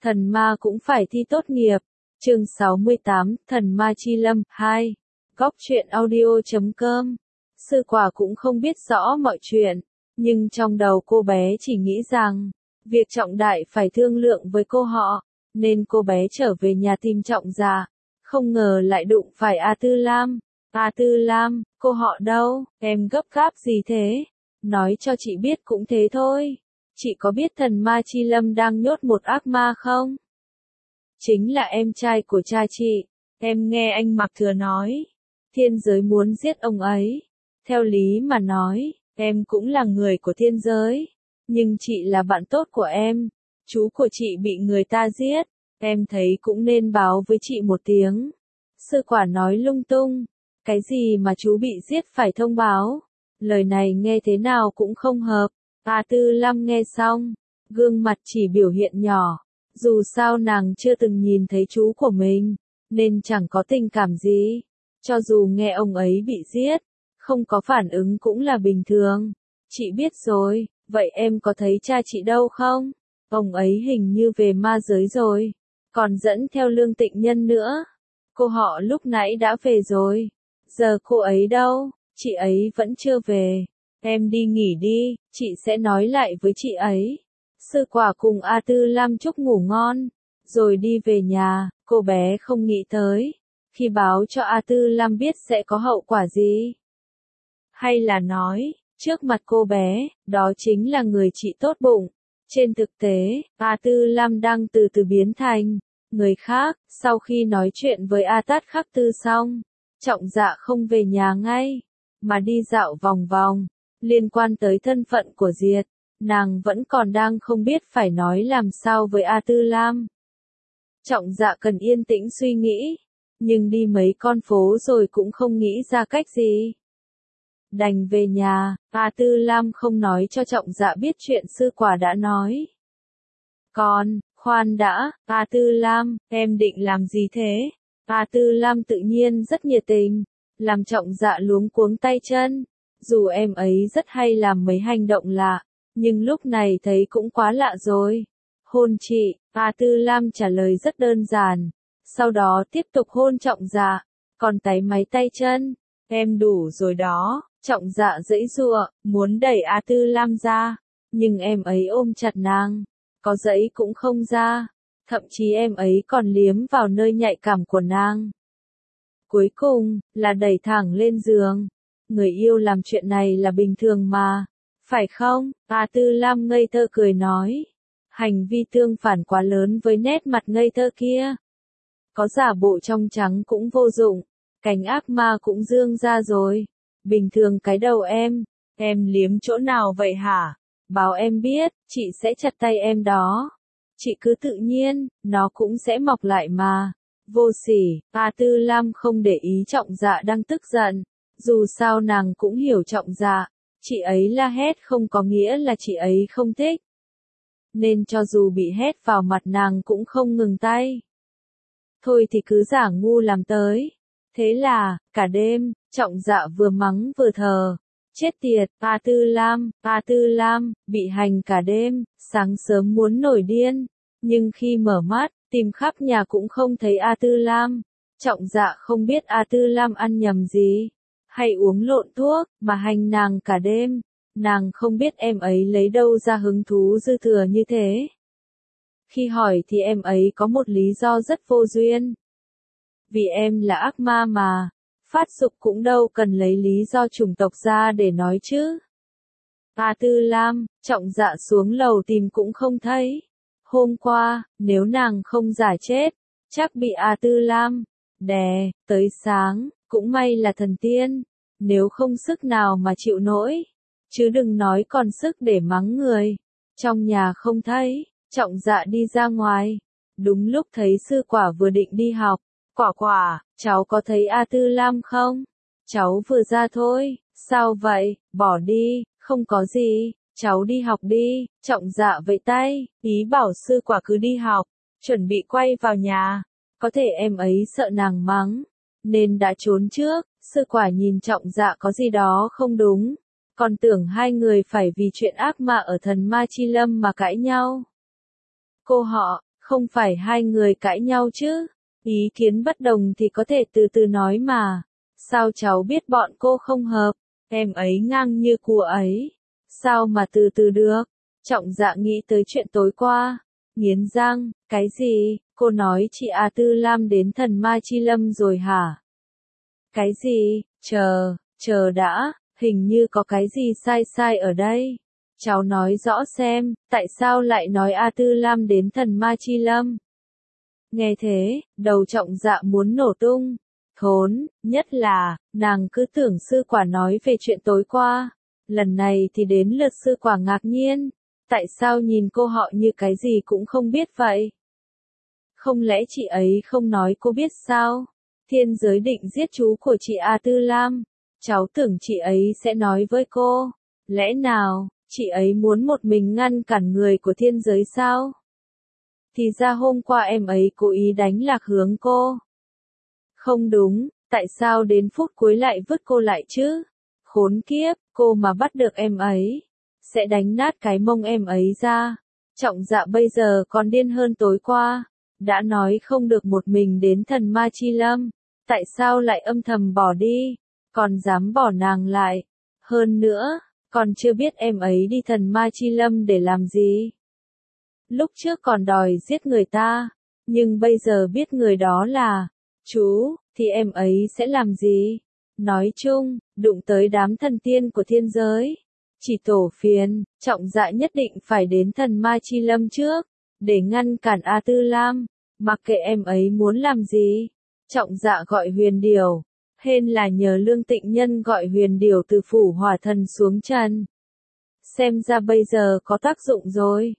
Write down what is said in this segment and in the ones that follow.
Thần ma cũng phải thi tốt nghiệp. Chương 68, Thần ma chi lâm 2. Góc truyện audio.com. Sư quả cũng không biết rõ mọi chuyện, nhưng trong đầu cô bé chỉ nghĩ rằng, việc trọng đại phải thương lượng với cô họ, nên cô bé trở về nhà tìm Trọng Dạ. Không ngờ lại đụng phải A Tư Lam. A Tư Lam, cô họ đâu, em gấp gáp gì thế? Nói cho chị biết cũng thế thôi. Chị có biết thần ma chi lâm đang nhốt một ác ma không? Chính là em trai của cha chị. Em nghe anh Mạc Thừa nói, thiên giới muốn giết ông ấy. Theo lý mà nói, em cũng là người của thiên giới. Nhưng chị là bạn tốt của em. Chú của chị bị người ta giết. Em thấy cũng nên báo với chị một tiếng. Sư quả nói lung tung. Cái gì mà chú bị giết phải thông báo? Lời này nghe thế nào cũng không hợp. A Tư Lam nghe xong, gương mặt chỉ biểu hiện nhỏ. Dù sao nàng chưa từng nhìn thấy chú của mình, nên chẳng có tình cảm gì. Cho dù nghe ông ấy bị giết, không có phản ứng cũng là bình thường. Chị biết rồi, vậy em có thấy cha chị đâu không? Ông ấy hình như về ma giới rồi, còn dẫn theo Lương Tịnh Nhân nữa. Cô họ lúc nãy đã về rồi. Giờ cô ấy đâu? Chị ấy vẫn chưa về. Em đi nghỉ đi, chị sẽ nói lại với chị ấy. Sư quả cùng A Tư Lam chúc ngủ ngon, rồi đi về nhà. Cô bé không nghĩ tới, khi báo cho A Tư Lam biết sẽ có hậu quả gì. Hay là nói, trước mặt cô bé, đó chính là người chị tốt bụng. Trên thực tế, A Tư Lam đang từ từ biến thành người khác. Sau khi nói chuyện với A Tát Khắc Tư xong, Trọng Dạ không về nhà ngay, mà đi dạo vòng vòng. Liên quan tới thân phận của Diệt, nàng vẫn còn đang không biết phải nói làm sao với A Tư Lam. Trọng Dạ cần yên tĩnh suy nghĩ, nhưng đi mấy con phố rồi cũng không nghĩ ra cách gì. Đành về nhà. A Tư Lam không nói cho Trọng Dạ biết chuyện sư quả đã nói. Khoan đã, A Tư Lam, em định làm gì thế? A Tư Lam tự nhiên rất nhiệt tình, làm Trọng Dạ luống cuống tay chân. Dù em ấy rất hay làm mấy hành động lạ, nhưng lúc này thấy cũng quá lạ rồi. Hôn chị, A Tư Lam trả lời rất đơn giản. Sau đó tiếp tục hôn Trọng Dạ, còn táy máy tay chân. Em đủ rồi đó. Trọng Dạ giãy giụa, muốn đẩy A Tư Lam ra, nhưng em ấy ôm chặt nàng, có giãy cũng không ra. Thậm chí em ấy còn liếm vào nơi nhạy cảm của nàng. Cuối cùng, là đẩy thẳng lên giường. Người yêu làm chuyện này là bình thường mà, phải không? A Tư Lam ngây thơ cười nói. Hành vi tương phản quá lớn với nét mặt ngây thơ kia. Có giả bộ trong trắng cũng vô dụng, cánh ác ma cũng dương ra rồi. Bình thường cái đầu em liếm chỗ nào vậy hả? Báo em biết, chị sẽ chặt tay em đó. Chị cứ tự nhiên, nó cũng sẽ mọc lại mà. Vô sỉ. A Tư Lam không để ý Trọng Dạ đang tức giận. Dù sao nàng cũng hiểu Trọng Dạ, chị ấy la hét không có nghĩa là chị ấy không thích. Nên cho dù bị hét vào mặt nàng cũng không ngừng tay. Thôi thì cứ giả ngu làm tới. Thế là, cả đêm, Trọng Dạ vừa mắng vừa thờ. Chết tiệt, A Tư Lam, bị hành cả đêm, sáng sớm muốn nổi điên. Nhưng khi mở mắt, tìm khắp nhà cũng không thấy A Tư Lam. Trọng Dạ không biết A Tư Lam ăn nhầm gì, hay uống lộn thuốc, mà hành nàng cả đêm. Nàng không biết em ấy lấy đâu ra hứng thú dư thừa như thế. Khi hỏi thì em ấy có một lý do rất vô duyên. Vì em là ác ma mà, phát dục cũng đâu cần lấy lý do chủng tộc ra để nói chứ. A Tư Lam, Trọng Dạ xuống lầu tìm cũng không thấy. Hôm qua, nếu nàng không giả chết, chắc bị A Tư Lam đè tới sáng. Cũng may là thần tiên, nếu không sức nào mà chịu nổi, chứ đừng nói còn sức để mắng người. Trong nhà không thấy, Trọng Dạ đi ra ngoài, đúng lúc thấy sư quả vừa định đi học. Quả, cháu có thấy A Tư Lam không? Cháu vừa ra thôi. Sao vậy? Bỏ đi, không có gì, cháu đi học đi. Trọng Dạ vẫy tay, ý bảo sư quả cứ đi học, chuẩn bị quay vào nhà. Có thể em ấy sợ nàng mắng, nên đã trốn trước. Sư quả nhìn Trọng Dạ có gì đó không đúng, còn tưởng hai người phải vì chuyện ác ma ở thần ma chi lâm mà cãi nhau. Cô họ, Không phải hai người cãi nhau chứ? Ý kiến bất đồng thì có thể từ từ nói mà. Sao cháu biết bọn cô không hợp? Em ấy ngang như cua ấy. Sao mà từ từ được? Trọng Dạ nghĩ tới chuyện tối qua. Nghiến răng, cái gì? Cô nói chị A Tư Lam đến thần ma chi lâm rồi hả? Cái gì? Chờ đã, hình như có cái gì sai sai ở đây. Cháu nói rõ xem, tại sao lại nói A Tư Lam đến thần ma chi lâm? Nghe thế, đầu Trọng Dạ muốn nổ tung. Thốn, nhất là, nàng cứ tưởng sư quả nói về chuyện tối qua. Lần này thì đến lượt sư quả ngạc nhiên. Tại sao nhìn cô họ như cái gì cũng không biết vậy? Không lẽ chị ấy không nói cô biết sao? Thiên giới định giết chú của chị A Tư Lam. Cháu tưởng chị ấy sẽ nói với cô. Lẽ nào, chị ấy muốn một mình ngăn cản người của thiên giới sao? Thì ra hôm qua em ấy cố ý đánh lạc hướng cô. Không đúng, tại sao đến phút cuối lại vứt cô lại chứ? Khốn kiếp, cô mà bắt được em ấy, sẽ đánh nát cái mông em ấy ra. Trọng Dạ bây giờ còn điên hơn tối qua. Đã nói không được một mình đến thần ma chi lâm. Tại sao lại âm thầm bỏ đi? Còn dám bỏ nàng lại. Hơn nữa, còn chưa biết em ấy đi thần ma chi lâm để làm gì. Lúc trước còn đòi giết người ta. Nhưng bây giờ biết người đó là chú, thì em ấy sẽ làm gì? Nói chung, đụng tới đám thần tiên của thiên giới. Chỉ tổ phiền, Trọng Dạ nhất định phải đến thần ma chi lâm trước, để ngăn cản A Tư Lam, mặc kệ em ấy muốn làm gì. Trọng Dạ gọi Huyền Điểu, hên là nhờ Lương Tịnh Nhân gọi Huyền Điểu từ phủ hỏa thần xuống trần. Xem ra bây giờ có tác dụng rồi.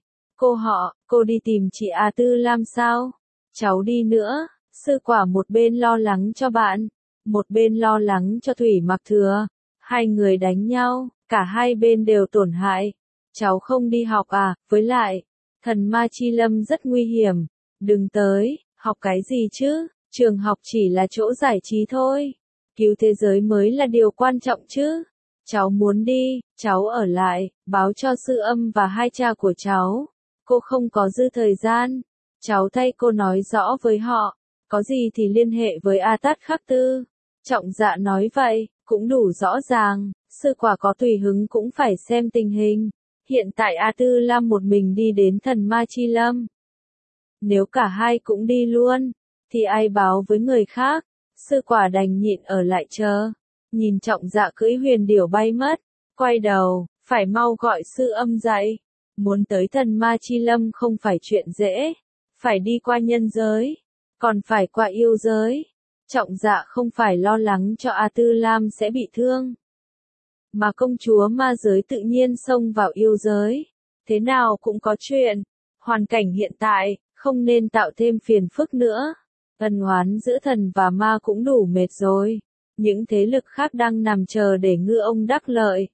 Cô đi tìm chị A Tư Lam sao? Cháu đi nữa. Sư quả một bên lo lắng cho bạn, một bên lo lắng cho Thủy Mặc Thừa. Hai người đánh nhau, cả hai bên đều tổn hại. Cháu không đi học à? Với lại, thần ma chi lâm rất nguy hiểm. Đừng tới, học cái gì chứ? Trường học chỉ là chỗ giải trí thôi. Cứu thế giới mới là điều quan trọng chứ. Cháu muốn đi, cháu ở lại, báo cho sư âm và hai cha của cháu. Cô không có dư thời gian. Cháu thay cô nói rõ với họ. Có gì thì liên hệ với A Tát Khắc Tư. Trọng Dạ nói vậy, cũng đủ rõ ràng. Sư quả có tùy hứng cũng phải xem tình hình. Hiện tại A Tư Lam một mình đi đến thần ma chi lâm. Nếu cả hai cũng đi luôn, thì ai báo với người khác? Sư quả đành nhịn ở lại chờ. Nhìn Trọng Dạ cưỡi Huyền Điểu bay mất. Quay đầu, phải mau gọi sư âm dậy. Muốn tới thần ma chi lâm không phải chuyện dễ. Phải đi qua nhân giới. Còn phải qua yêu giới. Trọng Dạ không phải lo lắng cho A Tư Lam sẽ bị thương. Mà công chúa ma giới tự nhiên xông vào yêu giới. Thế nào cũng có chuyện. Hoàn cảnh hiện tại, không nên tạo thêm phiền phức nữa. Ân oán giữa thần và ma cũng đủ mệt rồi. Những thế lực khác đang nằm chờ để ngư ông đắc lợi.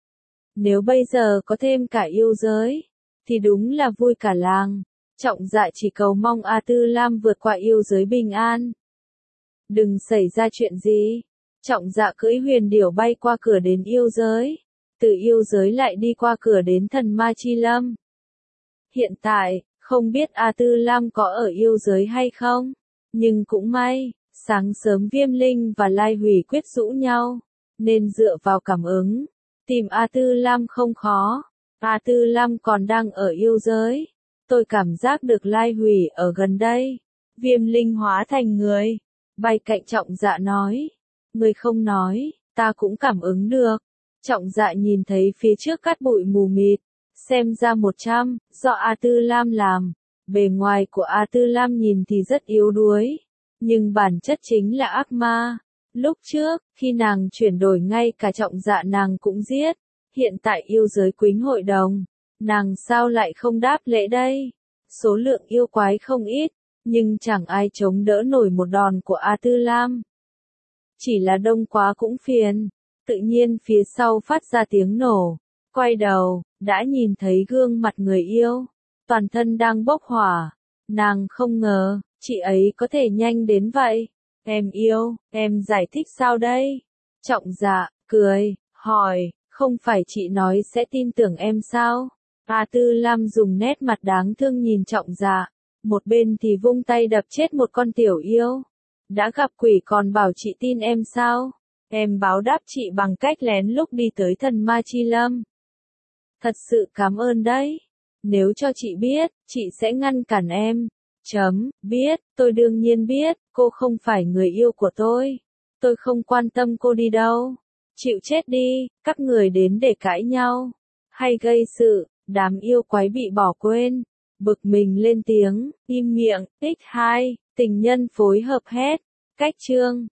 Nếu bây giờ có thêm cả yêu giới, thì đúng là vui cả làng. Trọng Dạ chỉ cầu mong A Tư Lam vượt qua yêu giới bình an. Đừng xảy ra chuyện gì. Trọng Dạ cưỡi Huyền Điểu bay qua cửa đến yêu giới. Từ yêu giới lại đi qua cửa đến thần ma chi lâm. Hiện tại, không biết A Tư Lam có ở yêu giới hay không. Nhưng cũng may, sáng sớm Viêm Linh và Lai Hủy quyết rũ nhau. Nên dựa vào cảm ứng, tìm A Tư Lam không khó. A Tư Lam còn đang ở yêu giới. Tôi cảm giác được Lai Hủy ở gần đây. Viêm Linh hóa thành người. Bay cạnh Trọng Dạ nói. Người không nói, ta cũng cảm ứng được. Trọng Dạ nhìn thấy phía trước cát bụi mù mịt. Xem ra 100, do A Tư Lam làm. Bề ngoài của A Tư Lam nhìn thì rất yếu đuối. Nhưng bản chất chính là ác ma. Lúc trước, khi nàng chuyển đổi ngay cả Trọng Dạ nàng cũng giết. Hiện tại yêu giới Quýnh hội đồng. Nàng sao lại không đáp lễ đây? Số lượng yêu quái không ít. Nhưng chẳng ai chống đỡ nổi một đòn của A Tư Lam. Chỉ là đông quá cũng phiền. Tự nhiên phía sau phát ra tiếng nổ. Quay đầu, đã nhìn thấy gương mặt người yêu. Toàn thân đang bốc hỏa. Nàng không ngờ, chị ấy có thể nhanh đến vậy. Em yêu, em giải thích sao đây? Trọng Dạ, cười, hỏi, không phải chị nói sẽ tin tưởng em sao? A Tư Lam dùng nét mặt đáng thương nhìn Trọng Dạ. một bên thì vung tay đập chết một con tiểu yêu. Đã gặp quỷ còn bảo chị tin em sao? Em báo đáp chị bằng cách lén lút đi tới thần ma chi lâm. Thật sự cảm ơn đấy. Nếu cho chị biết, chị sẽ ngăn cản em. Biết, tôi đương nhiên biết, cô không phải người yêu của tôi. Tôi không quan tâm cô đi đâu. Chịu chết đi, các người đến để cãi nhau. Hay gây sự, đám yêu quái bị bỏ quên. Bực mình lên tiếng, im miệng, x2, tình nhân phối hợp hét. Cách chương